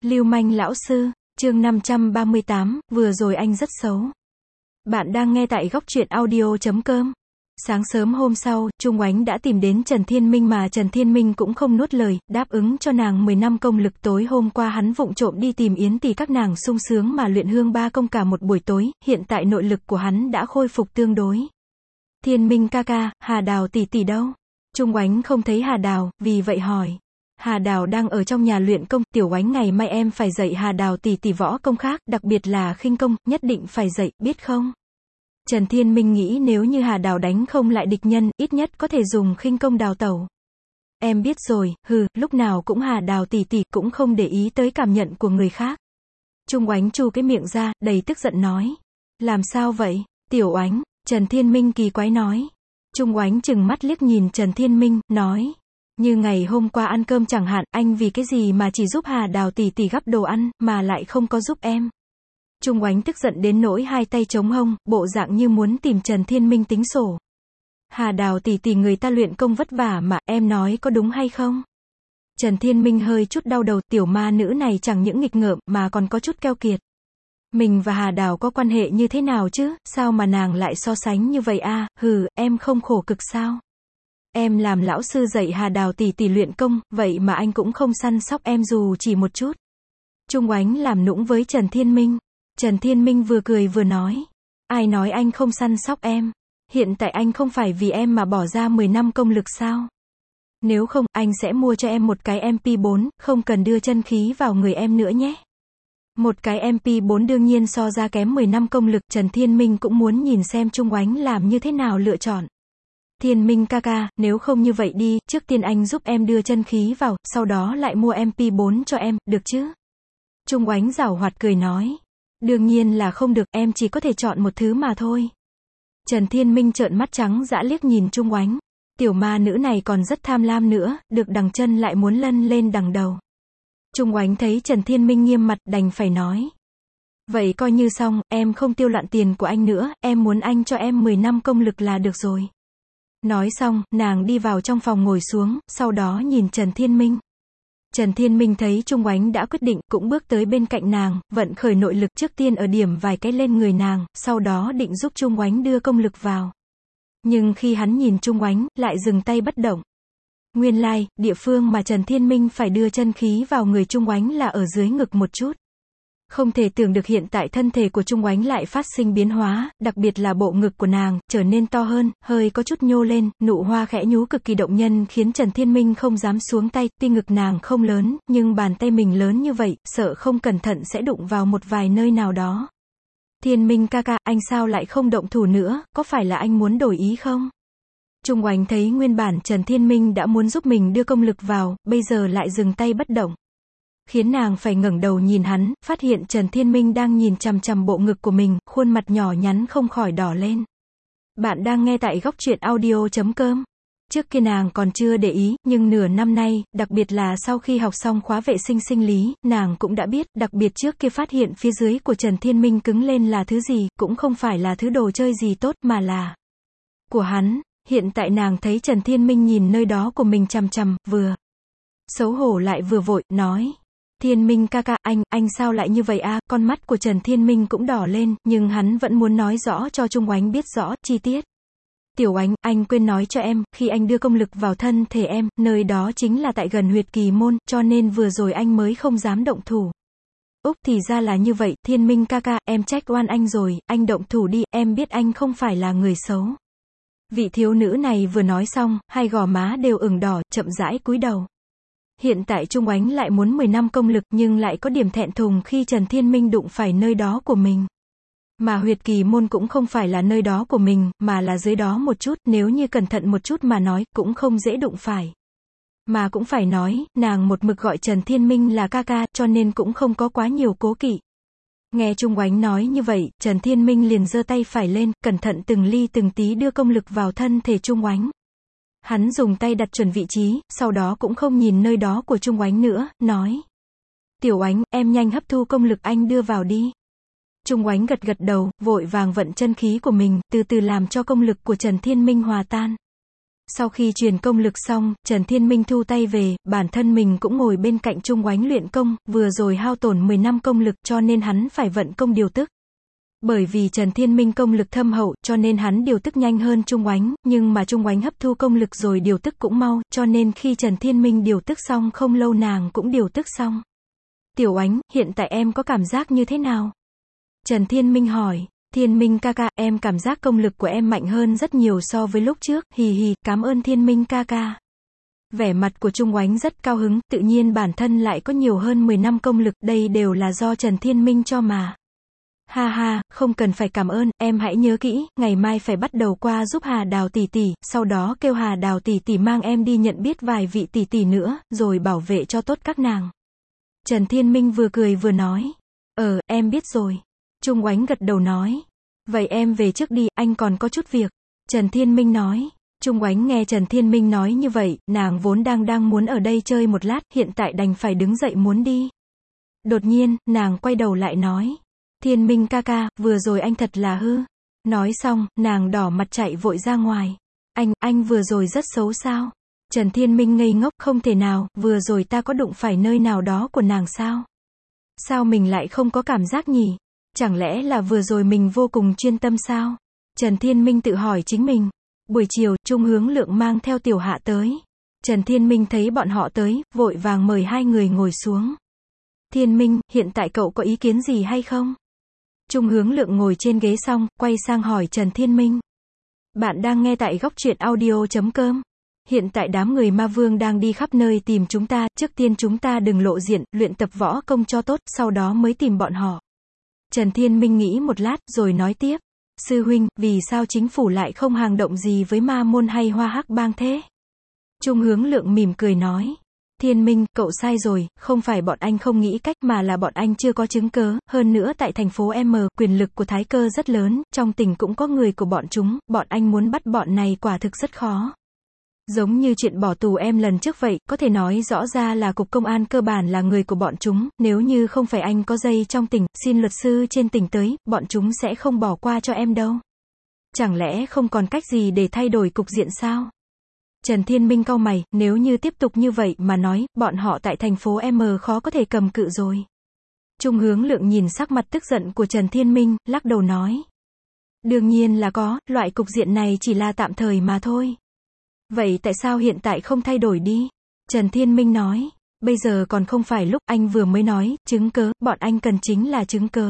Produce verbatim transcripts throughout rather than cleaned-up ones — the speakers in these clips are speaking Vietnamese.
Lưu manh lão sư, chương năm trăm ba mươi tám, vừa rồi anh rất xấu. Bạn đang nghe tại góc truyện audio chấm com. Sáng sớm hôm sau, Trung Oánh đã tìm đến Trần Thiên Minh mà Trần Thiên Minh cũng không nuốt lời, đáp ứng cho nàng mười năm công lực. Tối hôm qua hắn vụng trộm đi tìm Yến Tỷ các nàng sung sướng mà luyện hương ba công cả một buổi tối, hiện tại nội lực của hắn đã khôi phục tương đối. Thiên Minh ca ca, Hà Đào tỷ tỷ đâu? Trung Oánh không thấy Hà Đào, vì vậy hỏi. Hà Đào đang ở trong nhà luyện công, Tiểu Oánh ngày mai em phải dạy Hà Đào tỷ tỷ võ công khác, đặc biệt là khinh công, nhất định phải dạy, biết không? Trần Thiên Minh nghĩ nếu như Hà Đào đánh không lại địch nhân, ít nhất có thể dùng khinh công đào tẩu. Em biết rồi, hừ, lúc nào cũng Hà Đào tỷ tỷ, cũng không để ý tới cảm nhận của người khác. Trung Oánh chu cái miệng ra, đầy tức giận nói. Làm sao vậy, Tiểu Oánh? Trần Thiên Minh kỳ quái nói. Trung Oánh chừng mắt liếc nhìn Trần Thiên Minh, nói. Như ngày hôm qua ăn cơm chẳng hạn, anh vì cái gì mà chỉ giúp Hà Đào tỷ tỷ gắp đồ ăn, mà lại không có giúp em. Trung Oánh tức giận đến nỗi hai tay chống hông, bộ dạng như muốn tìm Trần Thiên Minh tính sổ. Hà Đào tỷ tỷ người ta luyện công vất vả mà, em nói có đúng hay không? Trần Thiên Minh hơi chút đau đầu, tiểu ma nữ này chẳng những nghịch ngợm, mà còn có chút keo kiệt. Mình và Hà Đào có quan hệ như thế nào chứ, sao mà nàng lại so sánh như vậy a? Hừ, em không khổ cực sao? Em làm lão sư dạy Hà Đào tỷ tỷ luyện công, vậy mà anh cũng không săn sóc em dù chỉ một chút. Trung Oánh làm nũng với Trần Thiên Minh. Trần Thiên Minh vừa cười vừa nói. Ai nói anh không săn sóc em? Hiện tại anh không phải vì em mà bỏ ra mười năm công lực sao? Nếu không, anh sẽ mua cho em một cái em pê bốn, không cần đưa chân khí vào người em nữa nhé. Một cái em pê bốn đương nhiên so ra kém mười năm công lực, Trần Thiên Minh cũng muốn nhìn xem Trung Oánh làm như thế nào lựa chọn. Thiên Minh ca ca, nếu không như vậy đi, trước tiên anh giúp em đưa chân khí vào, sau đó lại mua em pê bốn cho em, được chứ? Trung Oánh giảo hoạt cười nói. Đương nhiên là không được, em chỉ có thể chọn một thứ mà thôi. Trần Thiên Minh trợn mắt trắng dã liếc nhìn Trung Oánh. Tiểu ma nữ này còn rất tham lam nữa, được đằng chân lại muốn lân lên đằng đầu. Trung Oánh thấy Trần Thiên Minh nghiêm mặt, đành phải nói. Vậy coi như xong, em không tiêu loạn tiền của anh nữa, em muốn anh cho em mười năm công lực là được rồi. Nói xong, nàng đi vào trong phòng ngồi xuống, sau đó nhìn Trần Thiên Minh. Trần Thiên Minh thấy Trung Oánh đã quyết định, cũng bước tới bên cạnh nàng, vận khởi nội lực trước tiên ở điểm vài cái lên người nàng, sau đó định giúp Trung Oánh đưa công lực vào. Nhưng khi hắn nhìn Trung Oánh, lại dừng tay bất động. Nguyên lai, like, địa phương mà Trần Thiên Minh phải đưa chân khí vào người Trung Oánh là ở dưới ngực một chút. Không thể tưởng được hiện tại thân thể của Trung Oánh lại phát sinh biến hóa, đặc biệt là bộ ngực của nàng, trở nên to hơn, hơi có chút nhô lên, nụ hoa khẽ nhú cực kỳ động nhân khiến Trần Thiên Minh không dám xuống tay, tuy ngực nàng không lớn, nhưng bàn tay mình lớn như vậy, sợ không cẩn thận sẽ đụng vào một vài nơi nào đó. Thiên Minh ca ca, anh sao lại không động thủ nữa, có phải là anh muốn đổi ý không? Trung Oánh thấy nguyên bản Trần Thiên Minh đã muốn giúp mình đưa công lực vào, bây giờ lại dừng tay bất động. Khiến nàng phải ngẩng đầu nhìn hắn, phát hiện Trần Thiên Minh đang nhìn chằm chằm bộ ngực của mình, khuôn mặt nhỏ nhắn không khỏi đỏ lên. Bạn đang nghe tại góc truyện audio chấm com. Trước kia nàng còn chưa để ý, nhưng nửa năm nay, đặc biệt là sau khi học xong khóa vệ sinh sinh lý, nàng cũng đã biết, đặc biệt trước kia phát hiện phía dưới của Trần Thiên Minh cứng lên là thứ gì, cũng không phải là thứ đồ chơi gì tốt mà là của hắn. Hiện tại nàng thấy Trần Thiên Minh nhìn nơi đó của mình chằm chằm, vừa xấu hổ lại vừa vội, nói. Thiên Minh ca ca, anh, anh sao lại như vậy a? Con mắt của Trần Thiên Minh cũng đỏ lên, nhưng hắn vẫn muốn nói rõ cho Trung Oánh biết rõ, chi tiết. Tiểu Oánh, anh quên nói cho em, khi anh đưa công lực vào thân thể em, nơi đó chính là tại gần huyệt kỳ môn, cho nên vừa rồi anh mới không dám động thủ. Úc thì ra là như vậy, Thiên Minh ca ca, em trách oan anh rồi, anh động thủ đi, em biết anh không phải là người xấu. Vị thiếu nữ này vừa nói xong, hai gò má đều ửng đỏ, chậm rãi cúi đầu. Hiện tại Trung Oánh lại muốn mười năm công lực, nhưng lại có điểm thẹn thùng khi Trần Thiên Minh đụng phải nơi đó của mình. Mà huyệt kỳ môn cũng không phải là nơi đó của mình, mà là dưới đó một chút, nếu như cẩn thận một chút mà nói, cũng không dễ đụng phải. Mà cũng phải nói, nàng một mực gọi Trần Thiên Minh là ca ca, cho nên cũng không có quá nhiều cố kỵ. Nghe Trung Oánh nói như vậy, Trần Thiên Minh liền giơ tay phải lên, cẩn thận từng ly từng tí đưa công lực vào thân thể Trung Oánh. Hắn dùng tay đặt chuẩn vị trí, sau đó cũng không nhìn nơi đó của Trung Oánh nữa, nói. Tiểu Oánh, em nhanh hấp thu công lực anh đưa vào đi. Trung Oánh gật gật đầu, vội vàng vận chân khí của mình, từ từ làm cho công lực của Trần Thiên Minh hòa tan. Sau khi truyền công lực xong, Trần Thiên Minh thu tay về, bản thân mình cũng ngồi bên cạnh Chung Oánh luyện công, vừa rồi hao tổn mười năm công lực cho nên hắn phải vận công điều tức. Bởi vì Trần Thiên Minh công lực thâm hậu, cho nên hắn điều tức nhanh hơn Chung Oánh, nhưng mà Chung Oánh hấp thu công lực rồi điều tức cũng mau, cho nên khi Trần Thiên Minh điều tức xong không lâu nàng cũng điều tức xong. Tiểu Oánh, hiện tại em có cảm giác như thế nào? Trần Thiên Minh hỏi. Thiên Minh ca ca, em cảm giác công lực của em mạnh hơn rất nhiều so với lúc trước, hì hì, cảm ơn Thiên Minh ca ca. Vẻ mặt của Chung Oánh rất cao hứng, tự nhiên bản thân lại có nhiều hơn mười năm công lực, đây đều là do Trần Thiên Minh cho mà. Ha ha, không cần phải cảm ơn, em hãy nhớ kỹ, ngày mai phải bắt đầu qua giúp Hà Đào tỷ tỷ, sau đó kêu Hà Đào tỷ tỷ mang em đi nhận biết vài vị tỷ tỷ nữa, rồi bảo vệ cho tốt các nàng. Trần Thiên Minh vừa cười vừa nói. Ờ, em biết rồi. Chung Oánh gật đầu nói. Vậy em về trước đi, anh còn có chút việc. Trần Thiên Minh nói. Chung Oánh nghe Trần Thiên Minh nói như vậy, nàng vốn đang đang muốn ở đây chơi một lát, hiện tại đành phải đứng dậy muốn đi. Đột nhiên, nàng quay đầu lại nói. Thiên Minh ca ca, vừa rồi anh thật là hư. Nói xong, nàng đỏ mặt chạy vội ra ngoài. Anh, anh vừa rồi rất xấu sao? Trần Thiên Minh ngây ngốc, không thể nào, vừa rồi ta có đụng phải nơi nào đó của nàng sao? Sao mình lại không có cảm giác nhỉ? Chẳng lẽ là vừa rồi mình vô cùng chuyên tâm sao? Trần Thiên Minh tự hỏi chính mình. Buổi chiều, Trung Hướng Lượng mang theo Tiểu Hạ tới. Trần Thiên Minh thấy bọn họ tới, vội vàng mời hai người ngồi xuống. Thiên Minh, hiện tại cậu có ý kiến gì hay không? Trung Hướng Lượng ngồi trên ghế xong, quay sang hỏi Trần Thiên Minh. Bạn đang nghe tại góc truyện audio chấm com. Hiện tại đám người ma vương đang đi khắp nơi tìm chúng ta, trước tiên chúng ta đừng lộ diện, luyện tập võ công cho tốt, sau đó mới tìm bọn họ. Trần Thiên Minh nghĩ một lát, rồi nói tiếp. Sư huynh, vì sao chính phủ lại không hành động gì với ma môn hay Hoa Hắc Bang thế? Trung Hướng Lượng mỉm cười nói. Thiên Minh, cậu sai rồi, không phải bọn anh không nghĩ cách mà là bọn anh chưa có chứng cớ, hơn nữa tại thành phố M, quyền lực của Thái Cơ rất lớn, trong tỉnh cũng có người của bọn chúng, bọn anh muốn bắt bọn này quả thực rất khó. Giống như chuyện bỏ tù em lần trước vậy, có thể nói rõ ra là cục công an cơ bản là người của bọn chúng, nếu như không phải anh có dây trong tỉnh, xin luật sư trên tỉnh tới, bọn chúng sẽ không bỏ qua cho em đâu. Chẳng lẽ không còn cách gì để thay đổi cục diện sao? Trần Thiên Minh cau mày, nếu như tiếp tục như vậy mà nói, bọn họ tại thành phố M khó có thể cầm cự rồi. Trung Hướng Lượng nhìn sắc mặt tức giận của Trần Thiên Minh, lắc đầu nói. Đương nhiên là có, loại cục diện này chỉ là tạm thời mà thôi. Vậy tại sao hiện tại không thay đổi đi? Trần Thiên Minh nói, bây giờ còn không phải lúc, anh vừa mới nói, chứng cớ, bọn anh cần chính là chứng cớ.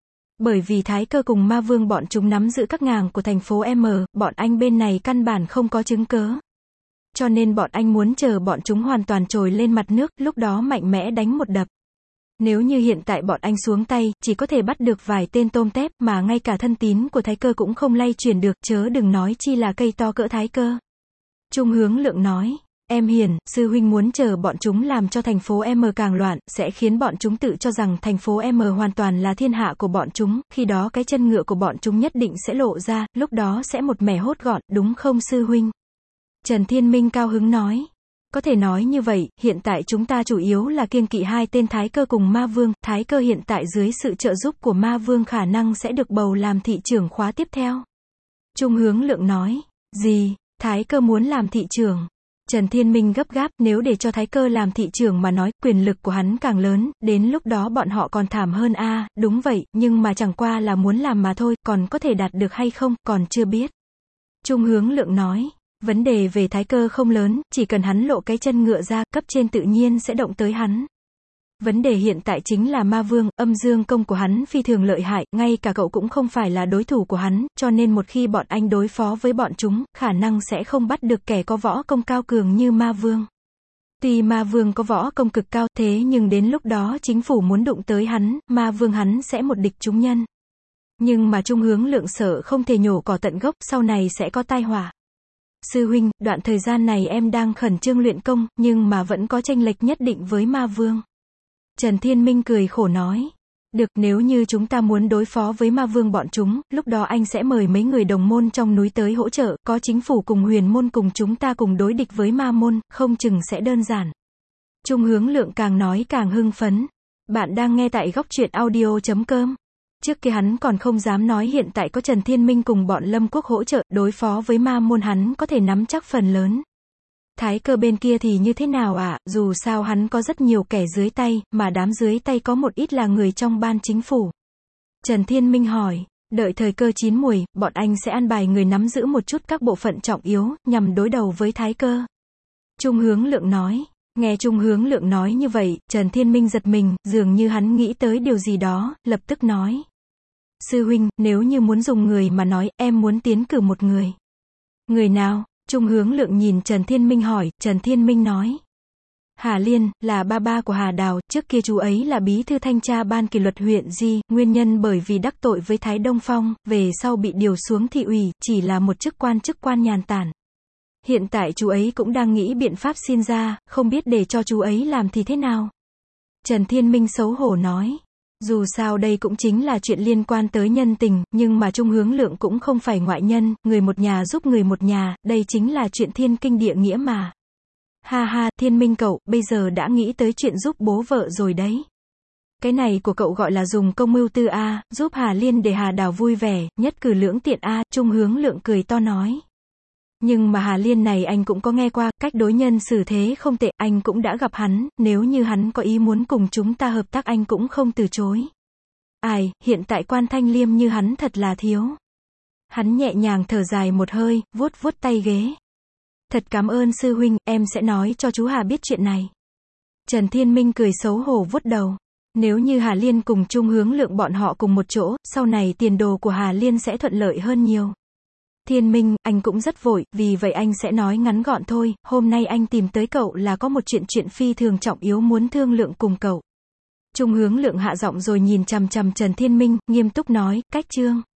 Bởi vì Thái Cơ cùng ma vương bọn chúng nắm giữ các ngàng của thành phố M, bọn anh bên này căn bản không có chứng cớ. Cho nên bọn anh muốn chờ bọn chúng hoàn toàn trồi lên mặt nước, lúc đó mạnh mẽ đánh một đập. Nếu như hiện tại bọn anh xuống tay, chỉ có thể bắt được vài tên tôm tép, mà ngay cả thân tín của Thái Cơ cũng không lay chuyển được, chớ đừng nói chi là cây to cỡ Thái Cơ. Trung Hướng Lượng nói, em hiền, sư huynh muốn chờ bọn chúng làm cho thành phố M càng loạn, sẽ khiến bọn chúng tự cho rằng thành phố M hoàn toàn là thiên hạ của bọn chúng, khi đó cái chân ngựa của bọn chúng nhất định sẽ lộ ra, lúc đó sẽ một mẻ hốt gọn, đúng không sư huynh? Trần Thiên Minh cao hứng nói, có thể nói như vậy, hiện tại chúng ta chủ yếu là kiêng kỵ hai tên Thái Cơ cùng ma vương, Thái Cơ hiện tại dưới sự trợ giúp của ma vương khả năng sẽ được bầu làm thị trưởng khóa tiếp theo. Trung Hướng Lượng nói, gì? Thái Cơ muốn làm thị trưởng. Trần Thiên Minh gấp gáp, nếu để cho Thái Cơ làm thị trưởng mà nói, quyền lực của hắn càng lớn, đến lúc đó bọn họ còn thảm hơn a. À, đúng vậy, nhưng mà chẳng qua là muốn làm mà thôi, còn có thể đạt được hay không, còn chưa biết. Trung Hướng Lượng nói, vấn đề về Thái Cơ không lớn, chỉ cần hắn lộ cái chân ngựa ra, cấp trên tự nhiên sẽ động tới hắn. Vấn đề hiện tại chính là ma vương, âm dương công của hắn phi thường lợi hại, ngay cả cậu cũng không phải là đối thủ của hắn, cho nên một khi bọn anh đối phó với bọn chúng, khả năng sẽ không bắt được kẻ có võ công cao cường như ma vương. Tuy ma vương có võ công cực cao, thế nhưng đến lúc đó chính phủ muốn đụng tới hắn, ma vương hắn sẽ một địch chúng nhân. Nhưng mà Trung Hướng Lượng sợ không thể nhổ cỏ tận gốc, sau này sẽ có tai họa. Sư huynh, đoạn thời gian này em đang khẩn trương luyện công, nhưng mà vẫn có chênh lệch nhất định với ma vương. Trần Thiên Minh cười khổ nói, được, nếu như chúng ta muốn đối phó với ma vương bọn chúng, lúc đó anh sẽ mời mấy người đồng môn trong núi tới hỗ trợ, có chính phủ cùng huyền môn cùng chúng ta cùng đối địch với ma môn, không chừng sẽ đơn giản. Trung Hướng Lượng càng nói càng hưng phấn. Bạn đang nghe tại góc truyện audio chấm com. Trước kia hắn còn không dám nói hiện tại có Trần Thiên Minh cùng bọn Lâm Quốc hỗ trợ, đối phó với ma môn hắn có thể nắm chắc phần lớn. Thái Cơ bên kia thì như thế nào ạ, à? Dù sao hắn có rất nhiều kẻ dưới tay, mà đám dưới tay có một ít là người trong ban chính phủ. Trần Thiên Minh hỏi, đợi thời cơ chín muồi, bọn anh sẽ an bài người nắm giữ một chút các bộ phận trọng yếu, nhằm đối đầu với Thái Cơ. Trung Hướng Lượng nói. Nghe Trung Hướng Lượng nói như vậy, Trần Thiên Minh giật mình, dường như hắn nghĩ tới điều gì đó, lập tức nói. Sư huynh, nếu như muốn dùng người mà nói, em muốn tiến cử một người. Người nào? Trung Hướng Lượng nhìn Trần Thiên Minh hỏi, Trần Thiên Minh nói. Hà Liên, là ba ba của Hà Đào, trước kia chú ấy là bí thư thanh tra ban kỷ luật huyện Di, nguyên nhân bởi vì đắc tội với Thái Đông Phong, về sau bị điều xuống thị ủy, chỉ là một chức quan chức quan nhàn tản. Hiện tại chú ấy cũng đang nghĩ biện pháp xin ra, không biết để cho chú ấy làm thì thế nào. Trần Thiên Minh xấu hổ nói. Dù sao đây cũng chính là chuyện liên quan tới nhân tình, nhưng mà Trung Hướng Lượng cũng không phải ngoại nhân, người một nhà giúp người một nhà, đây chính là chuyện thiên kinh địa nghĩa mà. Ha ha, Thiên Minh cậu, bây giờ đã nghĩ tới chuyện giúp bố vợ rồi đấy. Cái này của cậu gọi là dùng công mưu tư a, giúp Hà Liên để Hà Đào vui vẻ, nhất cử lưỡng tiện a, Trung Hướng Lượng cười to nói. Nhưng mà Hà Liên này anh cũng có nghe qua, cách đối nhân xử thế không tệ, anh cũng đã gặp hắn, nếu như hắn có ý muốn cùng chúng ta hợp tác anh cũng không từ chối. Ai, hiện tại quan thanh liêm như hắn thật là thiếu. Hắn nhẹ nhàng thở dài một hơi, vuốt vuốt tay ghế. Thật cảm ơn sư huynh, em sẽ nói cho chú Hà biết chuyện này. Trần Thiên Minh cười xấu hổ vuốt đầu. Nếu như Hà Liên cùng Trung Hướng Lượng bọn họ cùng một chỗ, sau này tiền đồ của Hà Liên sẽ thuận lợi hơn nhiều. Thiên Minh, anh cũng rất vội, vì vậy anh sẽ nói ngắn gọn thôi, hôm nay anh tìm tới cậu là có một chuyện chuyện phi thường trọng yếu muốn thương lượng cùng cậu. Trung Hướng Lượng hạ giọng rồi nhìn chằm chằm Trần Thiên Minh, nghiêm túc nói, cách chương.